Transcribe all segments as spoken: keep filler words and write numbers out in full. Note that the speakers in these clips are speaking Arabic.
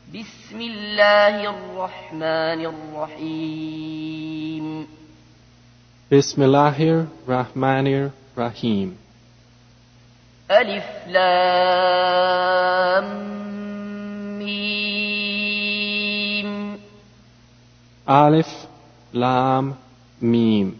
بسم الله الرحمن الرحيم بسم الله الرحمن الرحيم ألف لام ميم ألف لام ميم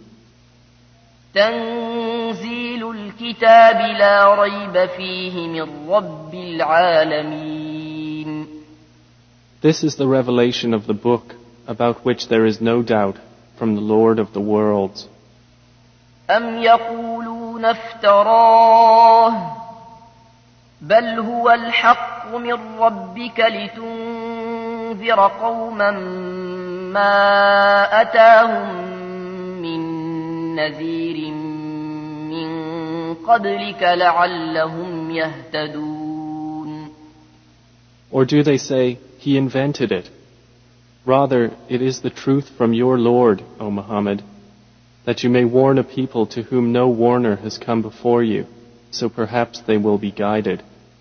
تنزيل الكتاب لا ريب فيه من رب العالمين. This is the revelation of the book about which there is no doubt from the Lord of the worlds. أم يقولون افتراه بل هو الحق من ربك لتنذر قوما ما أتاهم من نذير من قبلك لعلهم يهتدون. Or do they say, he invented it? Rather, it is the truth from your Lord, O Muhammad, that you may warn a people to whom no warner has come before you, so perhaps they will be guided.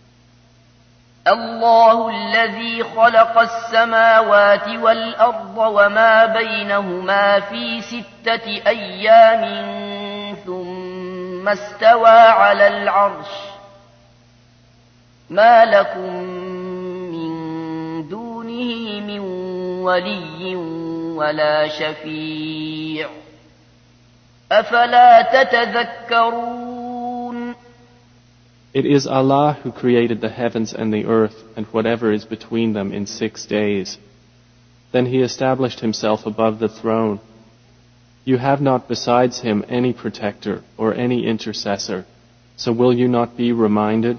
الله الذي خلق السماوات والأرض وما بينهما في ستة أيام ثم استوى على العرش ما لكم من دونه من ولي ولا شفيع أفلا تتذكرون. It is Allah who created the heavens and the earth and whatever is between them in six days. Then He established Himself above the throne. You have not besides Him any protector or any intercessor, so will you not be reminded?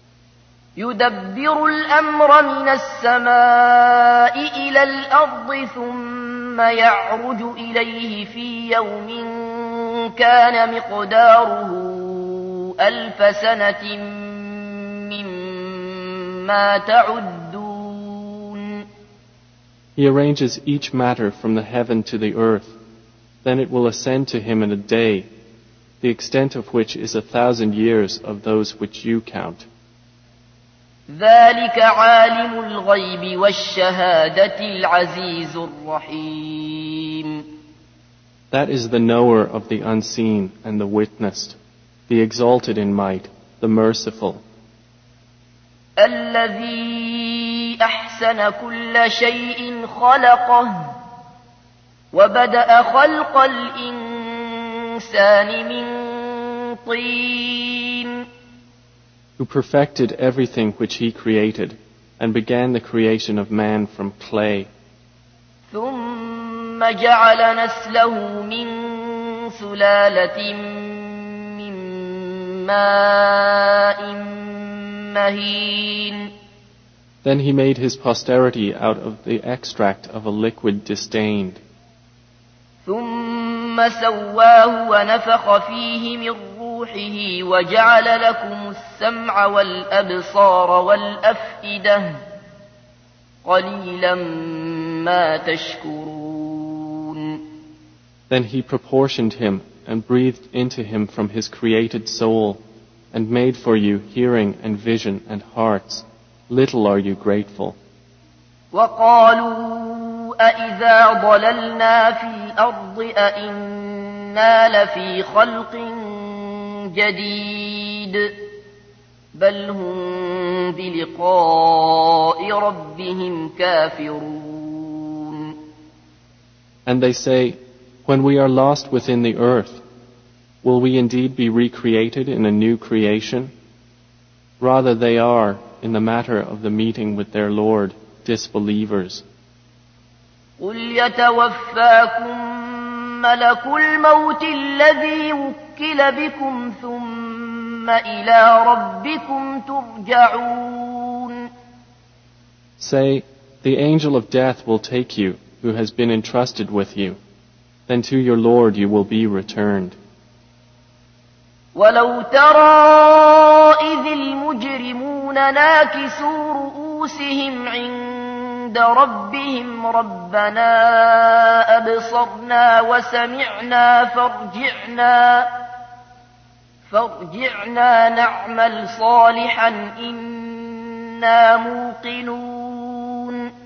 يدبر الأمر من السماء إلى الأرض ثم يعرج إليه في يوم كان مقداره ألف سنة مما تعدون. He arranges each matter from the heaven to the earth. Then it will ascend to Him in a day, the extent of which is a thousand years of those which you count. ذلك عالم الغيب والشهادة العزيز الرحيم. That is the knower of the unseen and the witnessed, the exalted in might, the merciful. الذي أحسن كل شيء خلقه وبدأ خلق الإنسان من طين. Who perfected everything which He created and began the creation of man from clay. ثم جعل نسله من سلالة من ماء مهين. Then He made His posterity out of the extract of a liquid disdained. ثم سواه ونفخ فيه من روحه وجعل لكم السمع والأبصار والأفئدة قليلا ما تشكرون. Then He proportioned Him and breathed into Him from His created soul and made for you hearing and vision and hearts. Little are you grateful. وقالوا أإذا ضللنا في الأرض أإنا لفي خلق جديد بل هم بلقاء ربهم كافرون. And they say, when we are lost within the earth, will we indeed be recreated in a new creation? Rather they are, in the matter of the meeting with their Lord, disbelievers. قل يتوفاكم ملك الموت الذي وكل بكم ثم إلى ربكم ترجعون. Say, the angel of death will take you, who has been entrusted with you. Then to your Lord you will be returned. ولو ترى إذ المجرمون ناكسوا رؤوسهم عند ربهم ربنا أبصرنا وسمعنا فارجعنا فارجعنا نعمل صالحا إنا موقنون.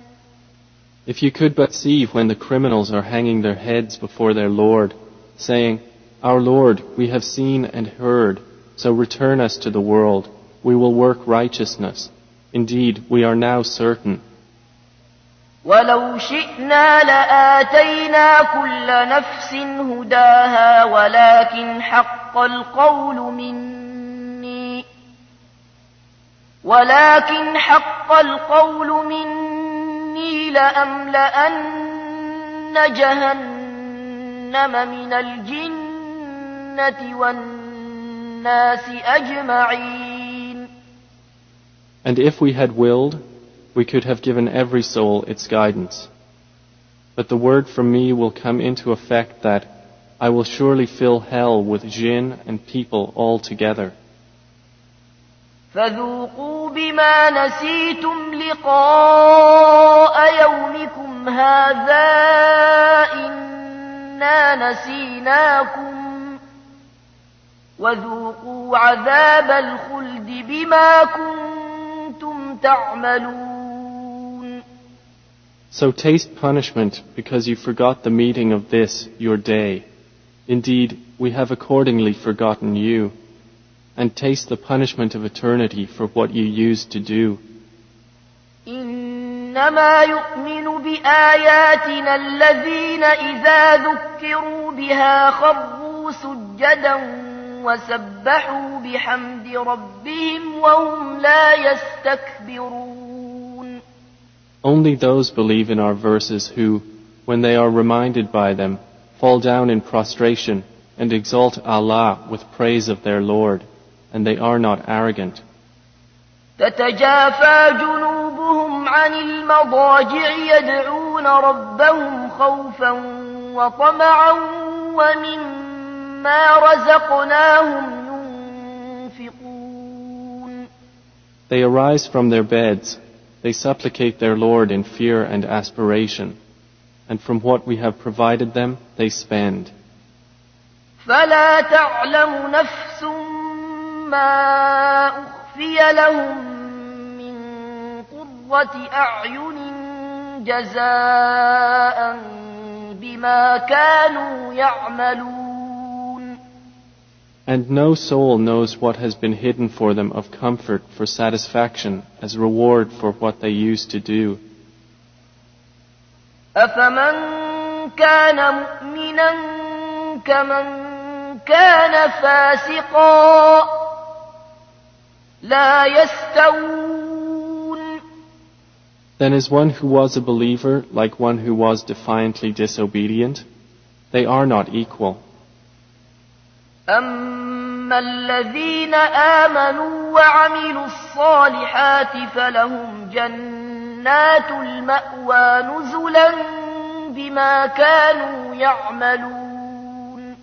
If you could but see when the criminals are hanging their heads before their Lord, saying, Our Lord, we have seen and heard, so return us to the world. We will work righteousness. Indeed, we are now certain. ولو شئنا لآتينا كل نفس هداها ولكن حق القول مني ولكن حق القول مني لأملأن جهنم من الجنة والناس أجمعين. And if we had willed, we could have given every soul its guidance. But the word from me will come into effect that I will surely fill hell with jinn and people all together. فذوقوا بما نسيتم لقاء يومكم هذا إنا نسيناكم وذوقوا عذاب الخلد بما كنتم تعملون. So taste punishment because you forgot the meeting of this, your day. Indeed, we have accordingly forgotten you. And taste the punishment of eternity for what you used to do. إنما يؤمن بآياتنا الذين إذا ذكروا بها خروا سجدا وسبحوا بحمد ربهم وهم لا يستكبرون. Only those believe in our verses who, when they are reminded by them, fall down in prostration and exalt Allah with praise of their Lord, and they are not arrogant. تتجافى جنوبهم عن المضاجع يدعون ربهم خوفا وطمعا ومما رزقناهم ينفقون. They arise from their beds, they supplicate their Lord in fear and aspiration, and from what we have provided them they spend. فلا تعلم نفس ما أخفي لهم من قرة أعين جزاء بما كانوا يعملون. And no soul knows what has been hidden for them of comfort for satisfaction as reward for what they used to do. أفمن كان مؤمنا كمن كان فاسقا لا يستوون. Then is one who was a believer like one who was defiantly disobedient? They are not equal. أما الذين آمنوا وعملوا الصالحات فلهم جنات المأوى نزلا بما كانوا يعملون.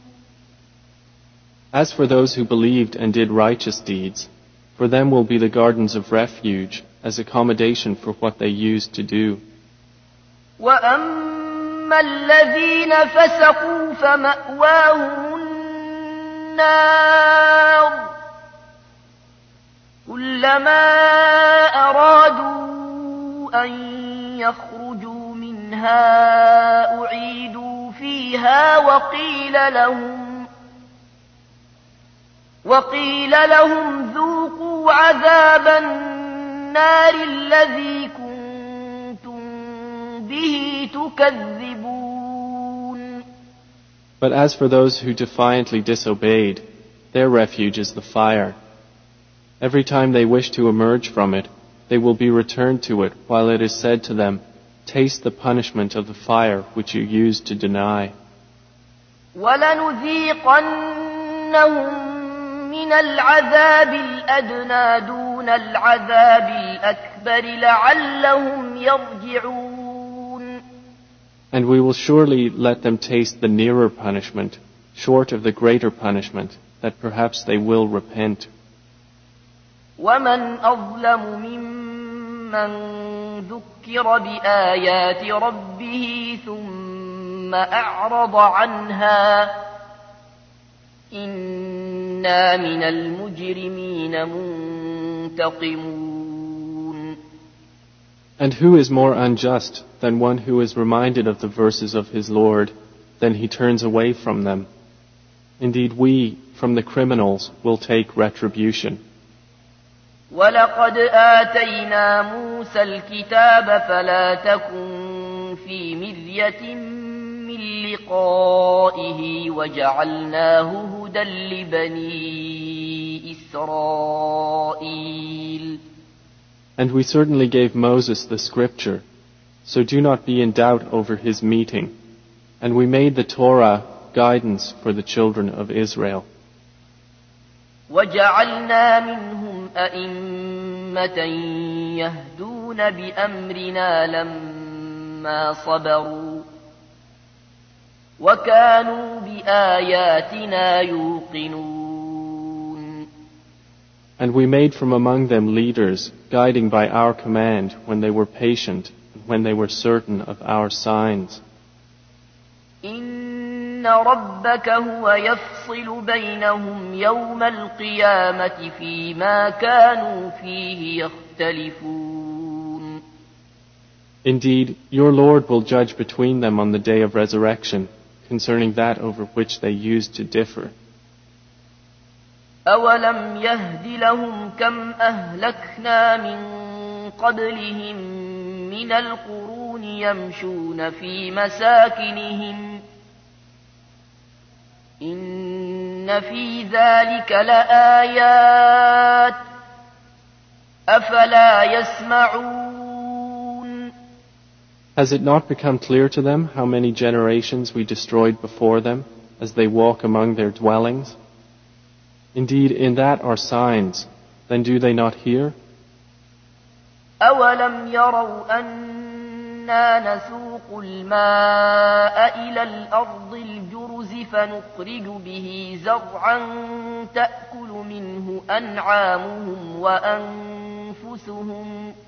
As for those who believed and did righteous deeds, for them will be the gardens of refuge as accommodation for what they used to do. وأما الذين فسقوا فمأواهم النار كلما أرادوا أن يخرجوا منها أعيدوا فيها وقيل لهم وقيل لهم ذوقوا عذاب النار الذي كنتم به تكذبون. But as for those who defiantly disobeyed, their refuge is the fire. Every time they wish to emerge from it, they will be returned to it while it is said to them, taste the punishment of the fire which you used to deny. وَلَنُذِيقَنَّهُمْ من العذاب الأدنى دون العذاب الأكبر لعلهم يرجعون. And we will surely let them taste the nearer punishment, short of the greater punishment, that perhaps they will repent. ومن أظلم ممن ذكر بآيات ربه ثم أعرض عنها إنا من المجرمين منتقمون. And who is more unjust than one who is reminded of the verses of his Lord, then he turns away from them? Indeed, we, from the criminals, will take retribution. وَلَقَدْ آتَيْنَا مُوسَى الْكِتَابَ فَلَا تَكُنْ فِي مِرْيَةٍ مِّن لِقَائِهِ وَجَعَلْنَاهُ هُدًى لِبَنِي إِسْرَائِيلَ. And we certainly gave Moses the scripture, so do not be in doubt over his meeting. And we made the Torah guidance for the children of Israel. وَجَعَلْنَا مِنْهُمْ أَئِمَّةً يَهْدُونَ بِأَمْرِنَا لَمَّا صَبَرُوا وَكَانُوا بِآيَاتِنَا يُوقِنُونَ. And we made from among them leaders, guiding by our command when they were patient and when they were certain of our signs. إِنَّ رَبَّكَ هُوَ يَفْصِلُ بَيْنَهُمْ يَوْمَ الْقِيَامَةِ فِيمَا كَانُوا فِيهِ يَخْتَلِفُونَ. Indeed, your Lord will judge between them on the day of resurrection concerning that over which they used to differ. أَوَلَمْ يَهْدِ لَهُمْ كَمْ أَهْلَكْنَا مِنْ قَبْلِهِمْ مِنَ الْقُرُونِ يَمْشُونَ فِي مَسَاكِنِهِمْ إِنَّ فِي ذَلِكَ لَآيَاتٍ أَفَلَا يَسْمَعُونَ. Has it not become clear to them how many generations we destroyed before them as they walk among their dwellings? Indeed, in that are signs. Then do they not hear? أَوَلَمْ يَرَوْا أَنَّا نَسُوقُ الْمَاءَ إِلَى الْأَرْضِ الْجُرُزِ فَنُخْرِجُ بِهِ زَرْعًا تَأْكُلُ مِنْهُ أَنْعَامُهُمْ وَأَنْفُسُهُمْ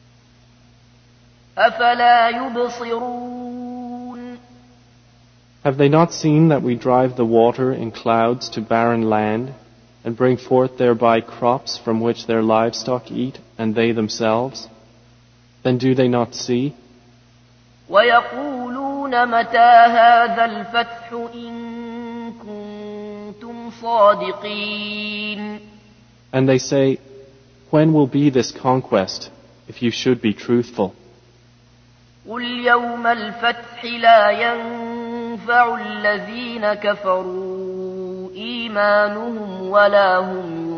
أَفَلَا يُبْصِرُونَ. Have they not seen that we drive the water in clouds to barren land and bring forth thereby crops from which their livestock eat and they themselves? Then do they not see? وَيَقُولُونَ مَتَى هَذَا الْفَتْحُ إِن كُنتُمْ صَادِقِينَ. And they say, when will be this conquest, if you should be truthful? قُلْ يَوْمَ الْفَتْحِ لَا يَنفَعُ الَّذِينَ كَفَرُوا إِيمَانُهُمْ وَلَا هُمْ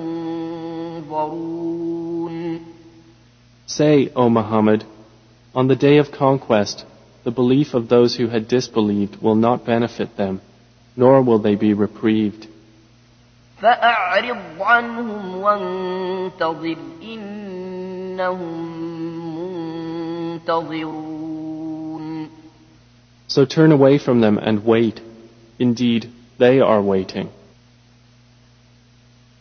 يُنظَرُونَ. Say, O Muhammad, on the day of conquest, the belief of those who had disbelieved will not benefit them, nor will they be reprieved. فَأَعْرِضْ عَنْهُمْ وَانْتَظِرْ إِنَّهُمْ مُنْتَظِرُونَ. So turn away from them and wait. Indeed, they are waiting.